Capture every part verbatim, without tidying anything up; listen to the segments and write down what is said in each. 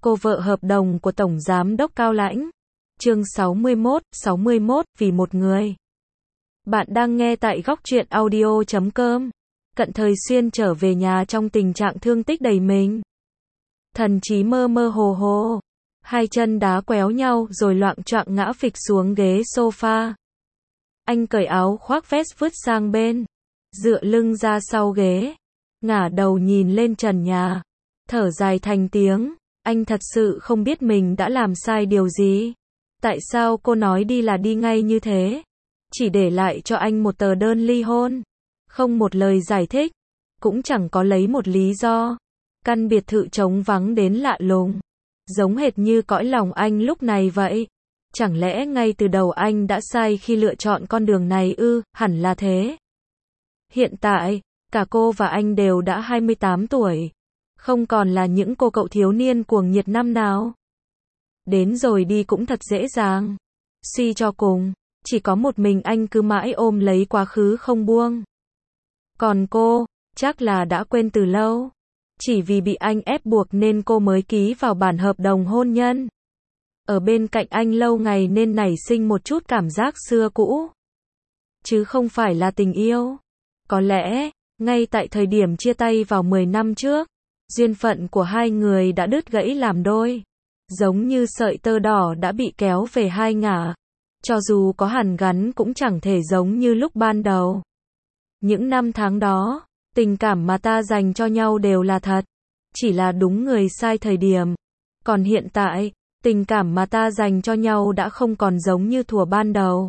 Cô vợ hợp đồng của Tổng Giám đốc Cao Lãnh. Chương sáu mươi mốt, sáu mươi mốt, vì một người. Bạn đang nghe tại góc truyện audio chấm com. Cận Thời Xuyên trở về nhà trong tình trạng thương tích đầy mình. Thần trí mơ mơ hồ hồ. Hai chân đá quéo nhau rồi loạng choạng ngã phịch xuống ghế sofa. Anh cởi áo khoác vest vứt sang bên. Dựa lưng ra sau ghế. Ngả đầu nhìn lên trần nhà. Thở dài thành tiếng. Anh thật sự không biết mình đã làm sai điều gì. Tại sao cô nói đi là đi ngay như thế? Chỉ để lại cho anh một tờ đơn ly hôn. Không một lời giải thích. Cũng chẳng có lấy một lý do. Căn biệt thự trống vắng đến lạ lùng. Giống hệt như cõi lòng anh lúc này vậy. Chẳng lẽ ngay từ đầu anh đã sai khi lựa chọn con đường này ư? Hẳn là thế. Hiện tại, cả cô và anh đều đã hai mươi tám tuổi. Không còn là những cô cậu thiếu niên cuồng nhiệt năm nào. Đến rồi đi cũng thật dễ dàng. Suy cho cùng, chỉ có một mình anh cứ mãi ôm lấy quá khứ không buông. Còn cô, chắc là đã quên từ lâu. Chỉ vì bị anh ép buộc nên cô mới ký vào bản hợp đồng hôn nhân. Ở bên cạnh anh lâu ngày nên nảy sinh một chút cảm giác xưa cũ. Chứ không phải là tình yêu. Có lẽ, ngay tại thời điểm chia tay vào mười năm trước, duyên phận của hai người đã đứt gãy làm đôi. Giống như sợi tơ đỏ đã bị kéo về hai ngả. Cho dù có hàn gắn cũng chẳng thể giống như lúc ban đầu. Những năm tháng đó, tình cảm mà ta dành cho nhau đều là thật. Chỉ là đúng người sai thời điểm. Còn hiện tại, tình cảm mà ta dành cho nhau đã không còn giống như thuở ban đầu.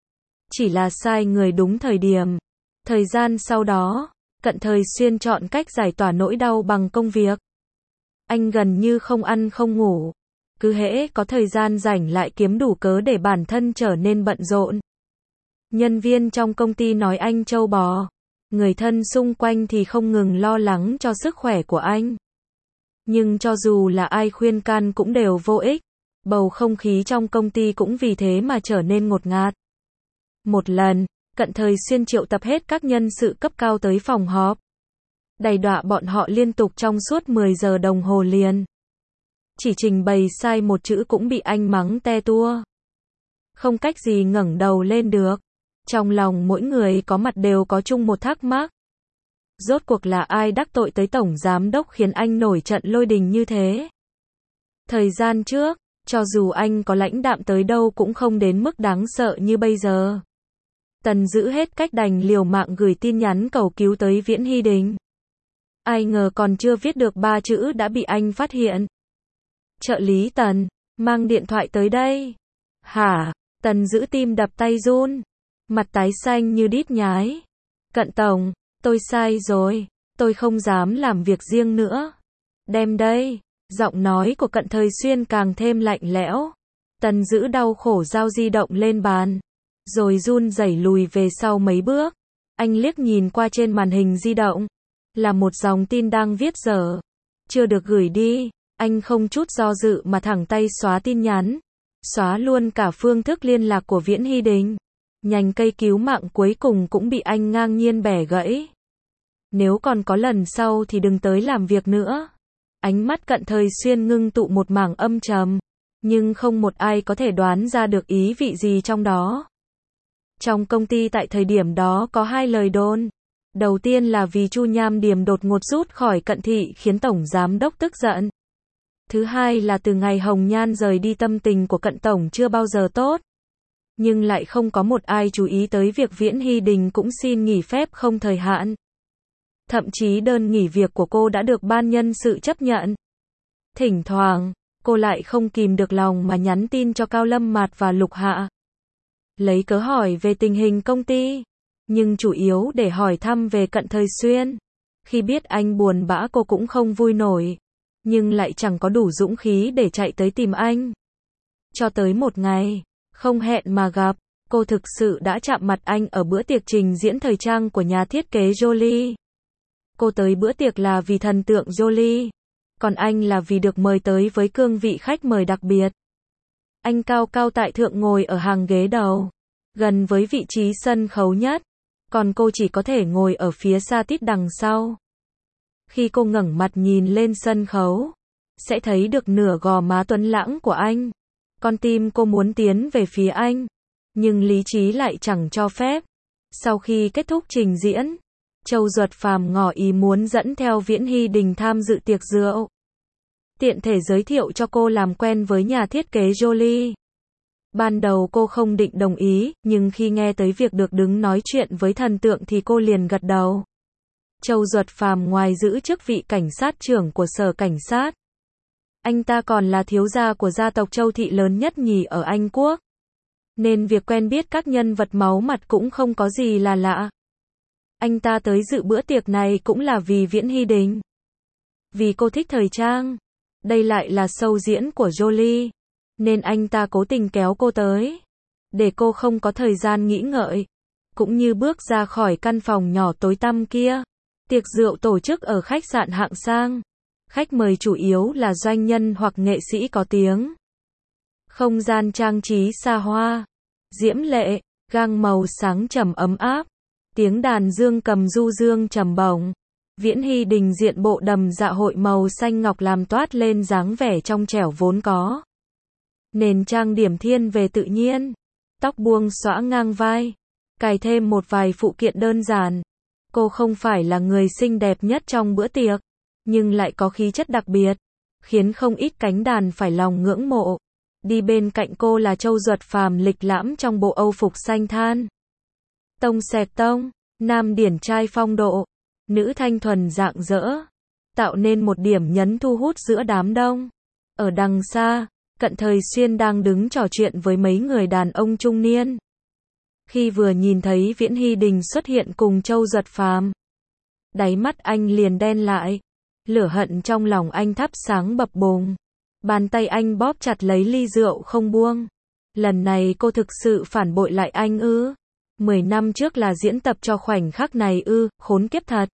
Chỉ là sai người đúng thời điểm. Thời gian sau đó, Cận Thời Xuyên chọn cách giải tỏa nỗi đau bằng công việc. Anh gần như không ăn không ngủ. Cứ hễ có thời gian rảnh lại kiếm đủ cớ để bản thân trở nên bận rộn. Nhân viên trong công ty nói anh trâu bò. Người thân xung quanh thì không ngừng lo lắng cho sức khỏe của anh. Nhưng cho dù là ai khuyên can cũng đều vô ích. Bầu không khí trong công ty cũng vì thế mà trở nên ngột ngạt. Một lần, Cận Thời Xuyên triệu tập hết các nhân sự cấp cao tới phòng họp. Đày đọa bọn họ liên tục trong suốt mười giờ đồng hồ liền. Chỉ trình bày sai một chữ cũng bị anh mắng te tua. Không cách gì ngẩng đầu lên được. Trong lòng mỗi người có mặt đều có chung một thắc mắc. Rốt cuộc là ai đắc tội tới Tổng Giám đốc khiến anh nổi trận lôi đình như thế? Thời gian trước, cho dù anh có lãnh đạm tới đâu cũng không đến mức đáng sợ như bây giờ. Tần giữ hết cách đành liều mạng gửi tin nhắn cầu cứu tới Viễn Hy Đình. Ai ngờ còn chưa viết được ba chữ đã bị anh phát hiện. Trợ lý Tần, mang điện thoại tới đây. Hả? Tần giữ tim đập tay run. Mặt tái xanh như đít nhái. Cận Tổng, tôi sai rồi. Tôi không dám làm việc riêng nữa. Đem đây. Giọng nói của Cận Thời Xuyên càng thêm lạnh lẽo. Tần giữ đau khổ giao di động lên bàn. Rồi run rẩy lùi về sau mấy bước. Anh liếc nhìn qua trên màn hình di động. Là một dòng tin đang viết dở. Chưa được gửi đi. Anh không chút do dự mà thẳng tay xóa tin nhắn. Xóa luôn cả phương thức liên lạc của Viễn Hy Đình. Nhành cây cứu mạng cuối cùng cũng bị anh ngang nhiên bẻ gãy. Nếu còn có lần sau thì đừng tới làm việc nữa. Ánh mắt Cận Thời Xuyên ngưng tụ một mảng âm trầm. Nhưng không một ai có thể đoán ra được ý vị gì trong đó. Trong công ty tại thời điểm đó có hai lời đồn. Đầu tiên là vì Chu Nham Điềm đột ngột rút khỏi Cận thị khiến Tổng Giám đốc tức giận. Thứ hai là từ ngày Hồng Nhan rời đi tâm tình của Cận Tổng chưa bao giờ tốt. Nhưng lại không có một ai chú ý tới việc Viễn Hy Đình cũng xin nghỉ phép không thời hạn. Thậm chí đơn nghỉ việc của cô đã được ban nhân sự chấp nhận. Thỉnh thoảng, cô lại không kìm được lòng mà nhắn tin cho Cao Lâm Mạt và Lục Hạ. Lấy cớ hỏi về tình hình công ty. Nhưng chủ yếu để hỏi thăm về Cận Thời Xuyên. Khi biết anh buồn bã cô cũng không vui nổi. Nhưng lại chẳng có đủ dũng khí để chạy tới tìm anh. Cho tới một ngày, không hẹn mà gặp, cô thực sự đã chạm mặt anh ở bữa tiệc trình diễn thời trang của nhà thiết kế Jolie. Cô tới bữa tiệc là vì thần tượng Jolie. Còn anh là vì được mời tới với cương vị khách mời đặc biệt. Anh cao cao tại thượng ngồi ở hàng ghế đầu, gần với vị trí sân khấu nhất. Còn cô chỉ có thể ngồi ở phía xa tít đằng sau. Khi cô ngẩng mặt nhìn lên sân khấu, sẽ thấy được nửa gò má tuấn lãng của anh. Con tim cô muốn tiến về phía anh, nhưng lý trí lại chẳng cho phép. Sau khi kết thúc trình diễn, Châu Duật Phàm ngỏ ý muốn dẫn theo Viễn Hy Đình tham dự tiệc rượu. Tiện thể giới thiệu cho cô làm quen với nhà thiết kế Jolie. Ban đầu cô không định đồng ý, nhưng khi nghe tới việc được đứng nói chuyện với thần tượng thì cô liền gật đầu. Châu Duật Phàm ngoài giữ chức vị cảnh sát trưởng của sở cảnh sát, anh ta còn là thiếu gia của gia tộc Châu Thị lớn nhất nhì ở Anh Quốc. Nên việc quen biết các nhân vật máu mặt cũng không có gì là lạ. Anh ta tới dự bữa tiệc này cũng là vì Viễn Hy Đình. Vì cô thích thời trang. Đây lại là show diễn của Jolie. Nên anh ta cố tình kéo cô tới. Để cô không có thời gian nghĩ ngợi. Cũng như bước ra khỏi căn phòng nhỏ tối tăm kia. Tiệc rượu tổ chức ở khách sạn hạng sang. Khách mời chủ yếu là doanh nhân hoặc nghệ sĩ có tiếng. Không gian trang trí xa hoa, diễm lệ, gang màu sáng trầm ấm áp. Tiếng đàn dương cầm du dương trầm bổng. Viễn Hy Đình diện bộ đầm dạ hội màu xanh ngọc làm toát lên dáng vẻ trong trẻo vốn có. Nền trang điểm thiên về tự nhiên. Tóc buông xõa ngang vai. Cài thêm một vài phụ kiện đơn giản. Cô không phải là người xinh đẹp nhất trong bữa tiệc, nhưng lại có khí chất đặc biệt, khiến không ít cánh đàn phải lòng ngưỡng mộ. Đi bên cạnh cô là Châu Duật Phàm lịch lãm trong bộ âu phục xanh than. Tông xẹt tông, nam điển trai phong độ, nữ thanh thuần rạng rỡ, tạo nên một điểm nhấn thu hút giữa đám đông. Ở đằng xa, Cận Thời Xuyên đang đứng trò chuyện với mấy người đàn ông trung niên. Khi vừa nhìn thấy Viễn Hy Đình xuất hiện cùng Châu Duật Phàm, đáy mắt anh liền đen lại. Lửa hận trong lòng anh thắp sáng bập bùng. Bàn tay anh bóp chặt lấy ly rượu không buông. Lần này cô thực sự phản bội lại anh ư? Mười năm trước là diễn tập cho khoảnh khắc này ư? Khốn kiếp thật.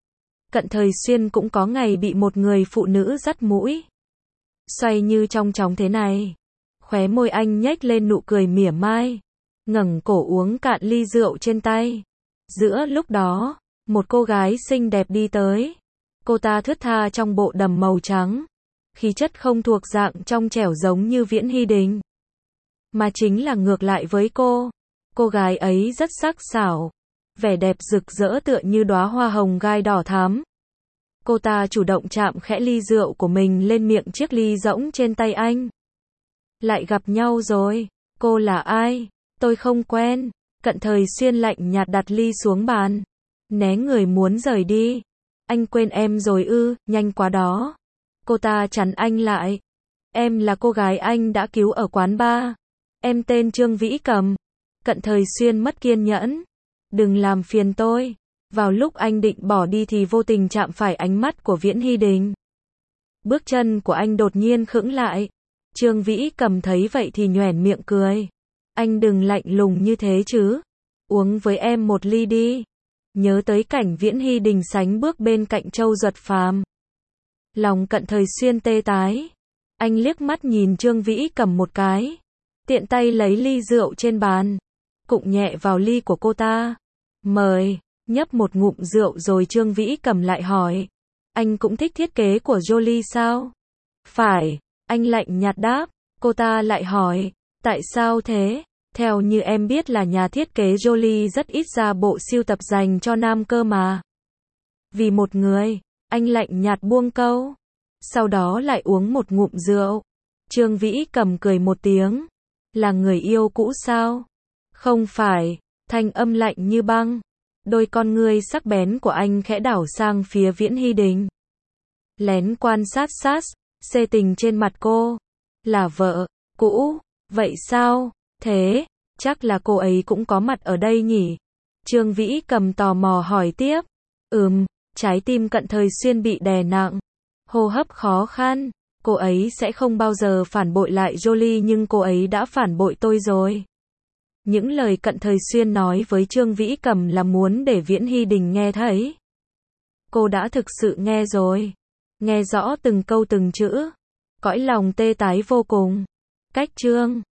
Cận Thời Xuyên cũng có ngày bị một người phụ nữ dắt mũi xoay như trong chóng thế này. Khóe môi anh nhếch lên nụ cười mỉa mai, ngẩng cổ uống cạn ly rượu trên tay. Giữa lúc đó, một cô gái xinh đẹp đi tới. Cô ta thướt tha trong bộ đầm màu trắng, khí chất không thuộc dạng trong trẻo giống như Viễn Hy Đình, mà chính là ngược lại với cô. Cô gái ấy rất sắc sảo, vẻ đẹp rực rỡ tựa như đóa hoa hồng gai đỏ thắm. Cô ta chủ động chạm khẽ ly rượu của mình lên miệng chiếc ly rỗng trên tay anh. Lại gặp nhau rồi, cô là ai? Tôi không quen. Cận Thời Xuyên lạnh nhạt đặt ly xuống bàn, né người muốn rời đi. Anh quên em rồi ư? Nhanh quá đó. Cô ta chắn anh lại. Em là cô gái anh đã cứu ở quán bar. Em tên Trương Vĩ Cầm. Cận Thời Xuyên mất kiên nhẫn. Đừng làm phiền tôi. Vào lúc anh định bỏ đi thì vô tình chạm phải ánh mắt của Viễn Hy Đình. Bước chân của anh đột nhiên khựng lại. Trương Vĩ Cầm thấy vậy thì nhoẻn miệng cười. Anh đừng lạnh lùng như thế chứ. Uống với em một ly đi. Nhớ tới cảnh Viễn Hy Đình sánh bước bên cạnh Châu Duật Phàm, lòng Cận Thời Xuyên tê tái. Anh liếc mắt nhìn Trương Vĩ Cầm một cái, tiện tay lấy ly rượu trên bàn, cụng nhẹ vào ly của cô ta. Mời. Nhấp một ngụm rượu rồi Trương Vĩ Cầm lại hỏi. Anh cũng thích thiết kế của Jolie sao? Phải. Anh lạnh nhạt đáp. Cô ta lại hỏi. Tại sao thế? Theo như em biết là nhà thiết kế Jolie rất ít ra bộ sưu tập dành cho nam cơ mà. Vì một người. Anh lạnh nhạt buông câu. Sau đó lại uống một ngụm rượu. Trương Vĩ Cầm cười một tiếng. Là người yêu cũ sao? Không phải. Thanh âm lạnh như băng. Đôi con ngươi sắc bén của anh khẽ đảo sang phía Viễn Hy Đình. Lén quan sát sát, xê tình trên mặt cô. Là vợ cũ, vậy sao? Thế, chắc là cô ấy cũng có mặt ở đây nhỉ? Trương Vĩ Cầm tò mò hỏi tiếp. Ừm, trái tim Cận Thời Xuyên bị đè nặng. Hô hấp khó khăn. Cô ấy sẽ không bao giờ phản bội lại Jolie nhưng cô ấy đã phản bội tôi rồi. Những lời Cận Thời Xuyên nói với Trương Vĩ Cầm là muốn để Viễn Hy Đình nghe thấy. Cô đã thực sự nghe rồi. Nghe rõ từng câu từng chữ. Cõi lòng tê tái vô cùng. Cách Trương